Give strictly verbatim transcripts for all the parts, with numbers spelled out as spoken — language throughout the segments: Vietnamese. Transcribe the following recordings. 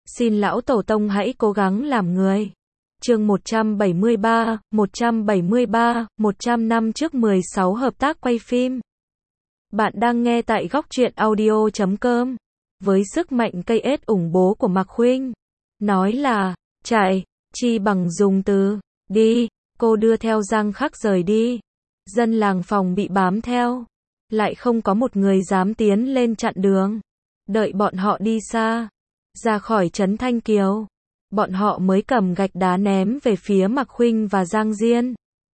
Xin lão tổ tông hãy cố gắng làm người. Chương một trăm bảy mươi ba, một trăm bảy mươi ba, một trăm năm trước mười sáu hợp tác quay phim. Bạn đang nghe tại góc truyện audio chấm com. Với sức mạnh cây ết ủng bố của Mạc Khuynh, nói là chạy, chi bằng dùng từ đi, cô đưa theo Giang Khắc rời đi. Dân làng phòng bị bám theo, lại không có một người dám tiến lên chặn đường. Đợi bọn họ đi xa, ra khỏi trấn Thanh Kiều, bọn họ mới cầm gạch đá ném về phía Mạc Khuynh và Giang Diên.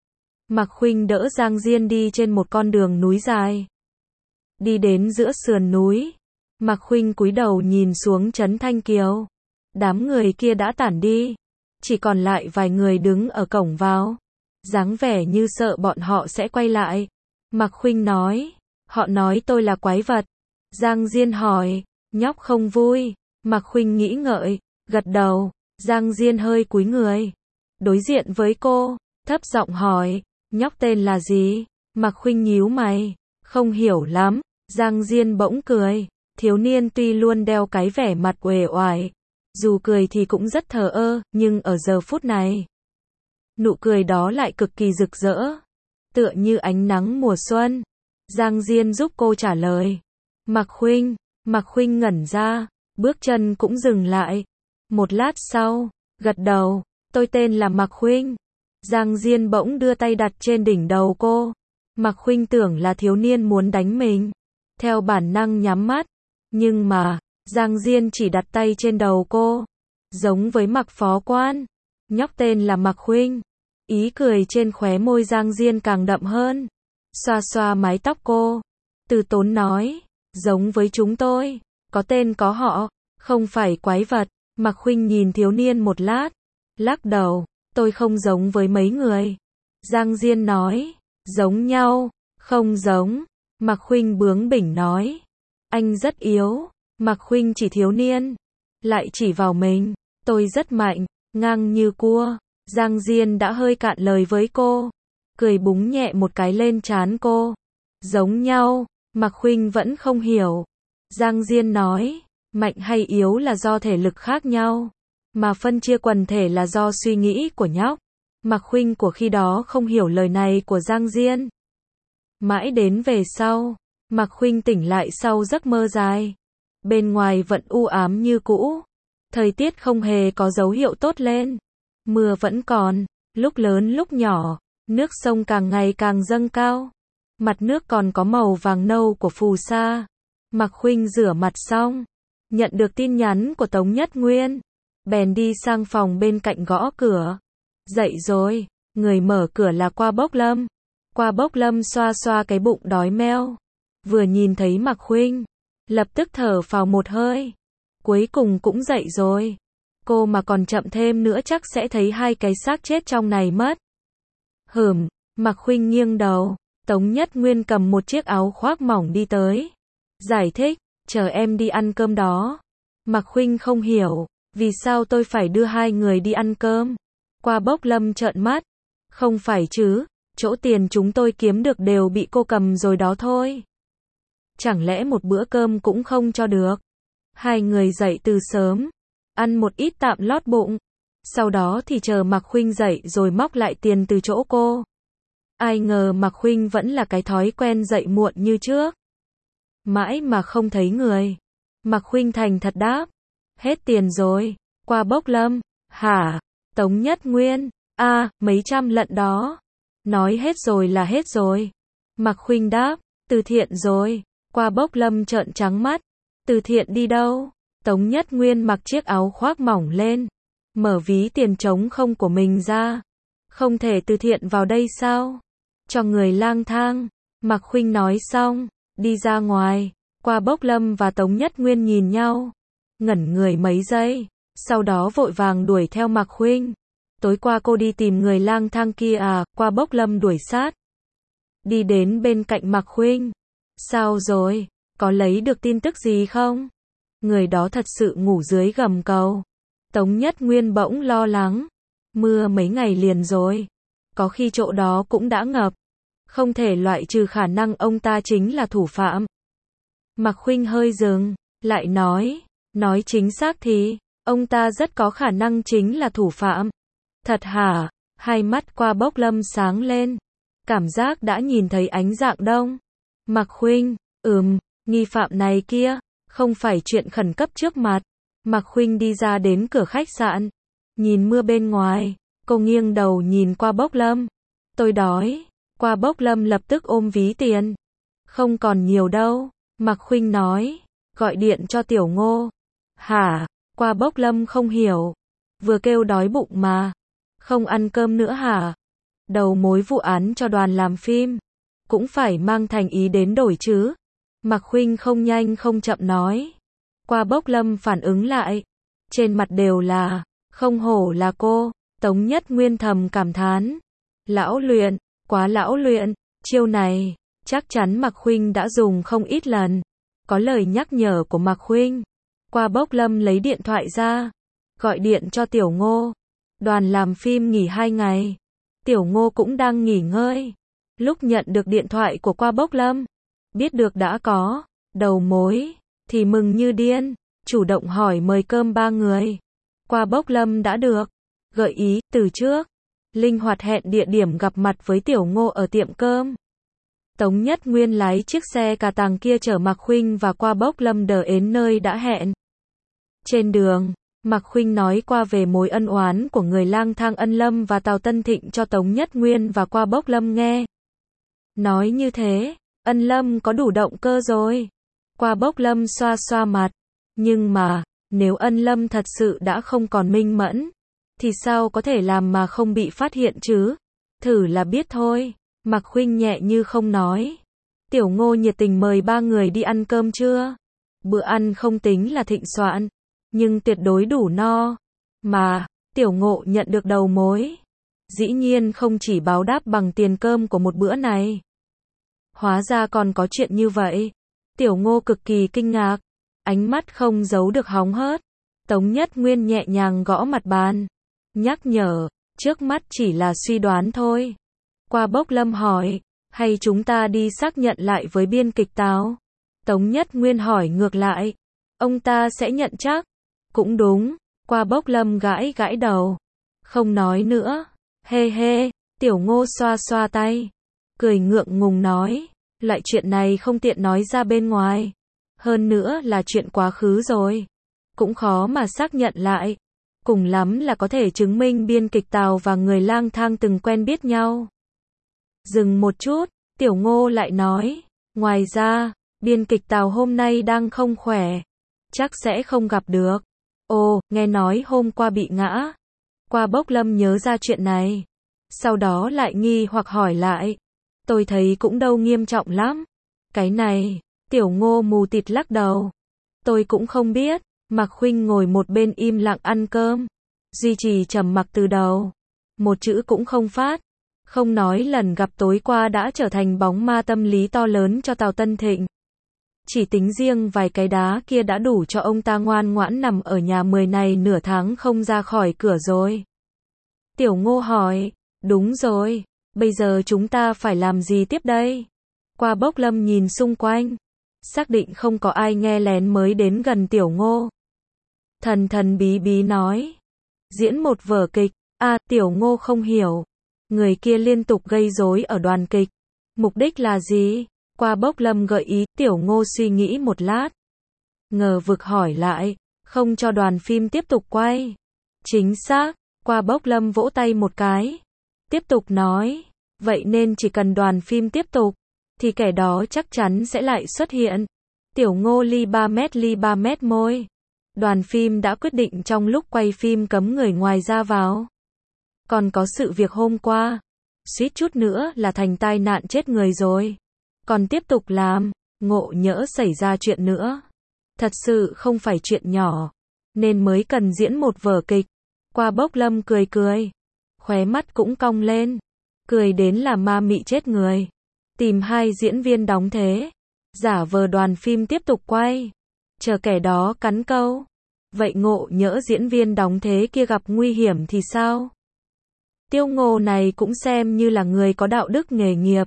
Mạc Khuynh đỡ Giang Diên đi trên một con đường núi dài. Đi đến giữa sườn núi, Mạc Khuynh cúi đầu nhìn xuống trấn Thanh Kiều. Đám người kia đã tản đi, chỉ còn lại vài người đứng ở cổng vào, dáng vẻ như sợ bọn họ sẽ quay lại. Mạc Khuynh nói, họ nói tôi là quái vật. Giang Diên hỏi, nhóc không vui. Mạc Khuynh nghĩ ngợi, gật đầu. Giang Diên hơi cúi người, đối diện với cô, thấp giọng hỏi, nhóc tên là gì? Mạc Khuynh nhíu mày, không hiểu lắm. Giang Diên bỗng cười, thiếu niên tuy luôn đeo cái vẻ mặt uể oải, dù cười thì cũng rất thờ ơ, nhưng ở giờ phút này, nụ cười đó lại cực kỳ rực rỡ, tựa như ánh nắng mùa xuân. Giang Diên giúp cô trả lời. Mạc Khuynh, Mạc Khuynh ngẩn ra, bước chân cũng dừng lại. Một lát sau, gật đầu, tôi tên là Mạc Khuynh. Giang Diên bỗng đưa tay đặt trên đỉnh đầu cô. Mạc Khuynh tưởng là thiếu niên muốn đánh mình, theo bản năng nhắm mắt, nhưng mà, Giang Diên chỉ đặt tay trên đầu cô, giống với Mạc phó quan. Nhóc tên là Mạc Khuynh. Ý cười trên khóe môi Giang Diên càng đậm hơn, xoa xoa mái tóc cô, từ tốn nói, giống với chúng tôi, có tên có họ, không phải quái vật. Mạc Khuynh nhìn thiếu niên một lát, lắc đầu, tôi không giống với mấy người. Giang Diên nói, giống nhau, không giống. Mạc Khuynh bướng bỉnh nói, anh rất yếu. Mạc Khuynh chỉ thiếu niên, lại chỉ vào mình, tôi rất mạnh, ngang như cua. Giang Diên đã hơi cạn lời với cô, cười búng nhẹ một cái lên trán cô. Giống nhau. Mạc Khuynh vẫn không hiểu. Giang Diên nói, mạnh hay yếu là do thể lực khác nhau, mà phân chia quần thể là do suy nghĩ của nhóc. Mạc Khuynh của khi đó không hiểu lời này của Giang Diên. Mãi đến về sau, Mạc Khuynh tỉnh lại sau giấc mơ dài. Bên ngoài vẫn u ám như cũ, thời tiết không hề có dấu hiệu tốt lên. Mưa vẫn còn, lúc lớn lúc nhỏ, nước sông càng ngày càng dâng cao. Mặt nước còn có màu vàng nâu của phù sa. Mạc Khuynh rửa mặt xong, nhận được tin nhắn của Tống Nhất Nguyên, bèn đi sang phòng bên cạnh gõ cửa. Dậy rồi. Người mở cửa là Qua Bốc Lâm. Qua Bốc Lâm xoa xoa cái bụng đói meo, vừa nhìn thấy Mạc Khuynh, lập tức thở phào một hơi. Cuối cùng cũng dậy rồi. Cô mà còn chậm thêm nữa chắc sẽ thấy hai cái xác chết trong này mất. Hừm. Mạc Khuynh nghiêng đầu. Tống Nhất Nguyên cầm một chiếc áo khoác mỏng đi tới, giải thích, chờ em đi ăn cơm đó. Mạc Khuynh không hiểu, vì sao tôi phải đưa hai người đi ăn cơm? Qua Bốc Lâm trợn mắt, không phải chứ, chỗ tiền chúng tôi kiếm được đều bị cô cầm rồi đó thôi. Chẳng lẽ một bữa cơm cũng không cho được? Hai người dậy từ sớm, ăn một ít tạm lót bụng, sau đó thì chờ Mạc Khuynh dậy rồi móc lại tiền từ chỗ cô. Ai ngờ Mạc Khuynh vẫn là cái thói quen dậy muộn như trước. Mãi mà không thấy người. Mạc Khuynh thành thật đáp, hết tiền rồi. Qua Bốc Lâm, hả? Tống Nhất Nguyên, a, à, mấy trăm lận đó. Nói hết rồi là hết rồi. Mạc Khuynh đáp, từ thiện rồi. Qua Bốc Lâm trợn trắng mắt, từ thiện đi đâu? Tống Nhất Nguyên mặc chiếc áo khoác mỏng lên, mở ví tiền trống không của mình ra. Không thể từ thiện vào đây sao? Cho người lang thang. Mạc Khuynh nói xong, đi ra ngoài. Qua Bốc Lâm và Tống Nhất Nguyên nhìn nhau, ngẩn người mấy giây, sau đó vội vàng đuổi theo Mạc Khuynh. Tối qua cô đi tìm người lang thang kia à? Qua Bốc Lâm đuổi sát, đi đến bên cạnh Mạc Khuynh. Sao rồi? Có lấy được tin tức gì không? Người đó thật sự ngủ dưới gầm cầu. Tống Nhất Nguyên bỗng lo lắng. Mưa mấy ngày liền rồi, có khi chỗ đó cũng đã ngập. Không thể loại trừ khả năng ông ta chính là thủ phạm. Mạc Khuynh hơi dừng, lại nói, nói chính xác thì, Ông ta rất có khả năng chính là thủ phạm. Thật hả? Hai mắt Qua Bốc Lâm sáng lên. Cảm giác đã nhìn thấy ánh dạng đông. Mạc Khuynh, ừm, nghi phạm này kia, không phải chuyện khẩn cấp trước mặt. Mạc Khuynh đi ra đến cửa khách sạn. Nhìn mưa bên ngoài, cô nghiêng đầu nhìn Qua Bốc Lâm. Tôi đói. Qua Bốc Lâm lập tức ôm ví tiền. Không còn nhiều đâu. Mạc Khuynh nói. Gọi điện cho Tiểu Ngô. Hả? Qua Bốc Lâm không hiểu. Vừa kêu đói bụng mà. Không ăn cơm nữa hả? Đầu mối vụ án cho đoàn làm phim. Cũng phải mang thành ý đến đổi chứ. Mạc Khuynh không nhanh không chậm nói. Qua Bốc Lâm phản ứng lại. Trên mặt đều là, không hổ là cô. Tống Nhất Nguyên thầm cảm thán. Lão luyện, quá lão luyện. Chiêu này, chắc chắn Mạc Khuynh đã dùng không ít lần. Có lời nhắc nhở của Mạc Khuynh. Qua Bốc Lâm lấy điện thoại ra. Gọi điện cho Tiểu Ngô. Đoàn làm phim nghỉ hai ngày. Tiểu Ngô cũng đang nghỉ ngơi. Lúc nhận được điện thoại của Qua Bốc Lâm, biết được đã có đầu mối, thì mừng như điên, chủ động hỏi mời cơm ba người. Qua Bốc Lâm đã được gợi ý từ trước, linh hoạt hẹn địa điểm gặp mặt với Tiểu Ngô ở tiệm cơm. Tống Nhất Nguyên lái chiếc xe cà tàng kia chở Mạc Khuynh và Qua Bốc Lâm đến nơi đã hẹn. Trên đường, Mạc Khuynh nói qua về mối ân oán của người lang thang Ân Lâm và Tào Tân Thịnh cho Tống Nhất Nguyên và Qua Bốc Lâm nghe. Nói như thế, Ân Lâm có đủ động cơ rồi. Qua Bốc Lâm xoa xoa mặt. Nhưng mà, nếu Ân Lâm thật sự đã không còn minh mẫn, thì sao có thể làm mà không bị phát hiện chứ? Thử là biết thôi. Mạc Khuynh nhẹ như không nói. Tiểu Ngô nhiệt tình mời ba người đi ăn cơm trưa. Bữa ăn không tính là thịnh soạn, nhưng tuyệt đối đủ no. Mà, Tiểu Ngô nhận được đầu mối. Dĩ nhiên không chỉ báo đáp bằng tiền cơm của một bữa này. Hóa ra còn có chuyện như vậy. Tiểu Ngô cực kỳ kinh ngạc. Ánh mắt không giấu được hóng hớt. Tống Nhất Nguyên nhẹ nhàng gõ mặt bàn. Nhắc nhở, trước mắt chỉ là suy đoán thôi. Qua Bốc Lâm hỏi, hay chúng ta đi xác nhận lại với biên kịch Tào? Tống Nhất Nguyên hỏi ngược lại. Ông ta sẽ nhận chắc. Cũng đúng. Qua Bốc Lâm gãi gãi đầu. Không nói nữa. Hê hê. Tiểu Ngô xoa xoa tay. Cười ngượng ngùng nói. Loại chuyện này không tiện nói ra bên ngoài. Hơn nữa là chuyện quá khứ rồi. Cũng khó mà xác nhận lại. Cùng lắm là có thể chứng minh biên kịch Tào và người lang thang từng quen biết nhau. Dừng một chút, Tiểu Ngô lại nói. Ngoài ra, biên kịch Tào hôm nay đang không khỏe. Chắc sẽ không gặp được. Ồ, nghe nói hôm qua bị ngã. Qua Bốc Lâm nhớ ra chuyện này. Sau đó lại nghi hoặc hỏi lại. Tôi thấy cũng đâu nghiêm trọng lắm. Cái này, Tiểu Ngô mù tịt lắc đầu. Tôi cũng không biết. Mạc Khuynh ngồi một bên im lặng ăn cơm. Duy trì trầm mặc từ đầu. Một chữ cũng không phát. Không nói lần gặp tối qua đã trở thành bóng ma tâm lý to lớn cho Tào Tân Thịnh. Chỉ tính riêng vài cái đá kia đã đủ cho ông ta ngoan ngoãn nằm ở nhà mười này nửa tháng không ra khỏi cửa rồi. Tiểu Ngô hỏi, đúng rồi, bây giờ chúng ta phải làm gì tiếp đây? Qua Bốc Lâm nhìn xung quanh, xác định không có ai nghe lén mới đến gần Tiểu Ngô. Thần thần bí bí nói, diễn một vở kịch. À, Tiểu Ngô không hiểu. Người kia liên tục gây rối ở đoàn kịch. Mục đích là gì? Qua Bốc Lâm gợi ý. Tiểu Ngô suy nghĩ một lát. Ngờ vực hỏi lại. Không cho đoàn phim tiếp tục quay. Chính xác. Qua Bốc Lâm vỗ tay một cái. Tiếp tục nói. Vậy nên chỉ cần đoàn phim tiếp tục, thì kẻ đó chắc chắn sẽ lại xuất hiện. Tiểu Ngô li ba mét li ba mét môi. Đoàn phim đã quyết định trong lúc quay phim cấm người ngoài ra vào. Còn có sự việc hôm qua. Suýt chút nữa là thành tai nạn chết người rồi. Còn tiếp tục làm. Ngộ nhỡ xảy ra chuyện nữa. Thật sự không phải chuyện nhỏ. Nên mới cần diễn một vở kịch. Qua Bốc Lâm cười cười. Khóe mắt cũng cong lên. Cười đến là ma mị chết người. Tìm hai diễn viên đóng thế. Giả vờ đoàn phim tiếp tục quay. Chờ kẻ đó cắn câu. Vậy ngộ nhỡ diễn viên đóng thế kia gặp nguy hiểm thì sao? Tiêu Ngô này cũng xem như là người có đạo đức nghề nghiệp.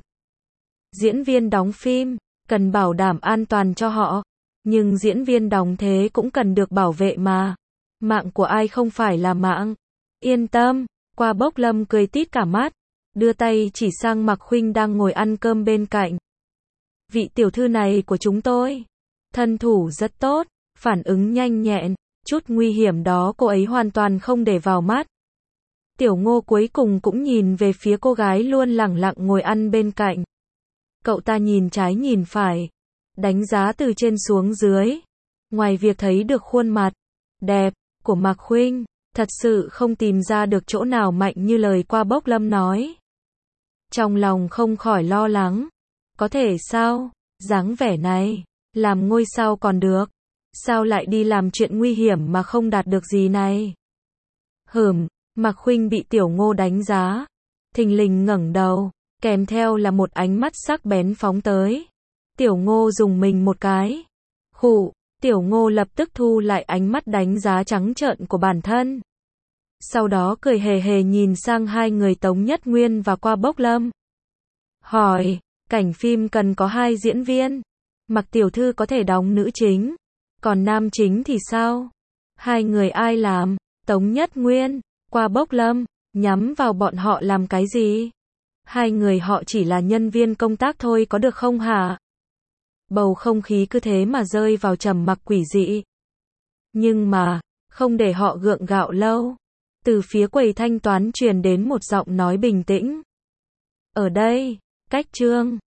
Diễn viên đóng phim, cần bảo đảm an toàn cho họ. Nhưng diễn viên đóng thế cũng cần được bảo vệ mà. Mạng của ai không phải là mạng. Yên tâm, Qua Bốc Lâm cười tít cả mắt, đưa tay chỉ sang Mạc Khuynh đang ngồi ăn cơm bên cạnh. Vị tiểu thư này của chúng tôi, thân thủ rất tốt, phản ứng nhanh nhẹn, chút nguy hiểm đó cô ấy hoàn toàn không để vào mắt. Tiểu Ngô cuối cùng cũng nhìn về phía cô gái luôn lẳng lặng ngồi ăn bên cạnh. Cậu ta nhìn trái nhìn phải, đánh giá từ trên xuống dưới. Ngoài việc thấy được khuôn mặt đẹp của Mạc Khuynh, thật sự không tìm ra được chỗ nào mạnh như lời Qua Bốc Lâm nói. Trong lòng không khỏi lo lắng. Có thể sao? Dáng vẻ này, làm ngôi sao còn được. Sao lại đi làm chuyện nguy hiểm mà không đạt được gì này? Hửm, Mạc Khuynh bị Tiểu Ngô đánh giá. Thình lình ngẩng đầu, kèm theo là một ánh mắt sắc bén phóng tới. Tiểu Ngô dùng mình một cái. Khụ, Tiểu Ngô lập tức thu lại ánh mắt đánh giá trắng trợn của bản thân. Sau đó cười hề hề nhìn sang hai người Tống Nhất Nguyên và Qua Bốc Lâm. Hỏi, cảnh phim cần có hai diễn viên. Mạc tiểu thư có thể đóng nữ chính. Còn nam chính thì sao? Hai người ai làm? Tống Nhất Nguyên, Qua Bốc Lâm, nhắm vào bọn họ làm cái gì? Hai người họ chỉ là nhân viên công tác thôi có được không hả? Bầu không khí cứ thế mà rơi vào trầm mặc quỷ dị. Nhưng mà, không để họ gượng gạo lâu. Từ phía quầy thanh toán truyền đến một giọng nói bình tĩnh. Ở đây, cách Trương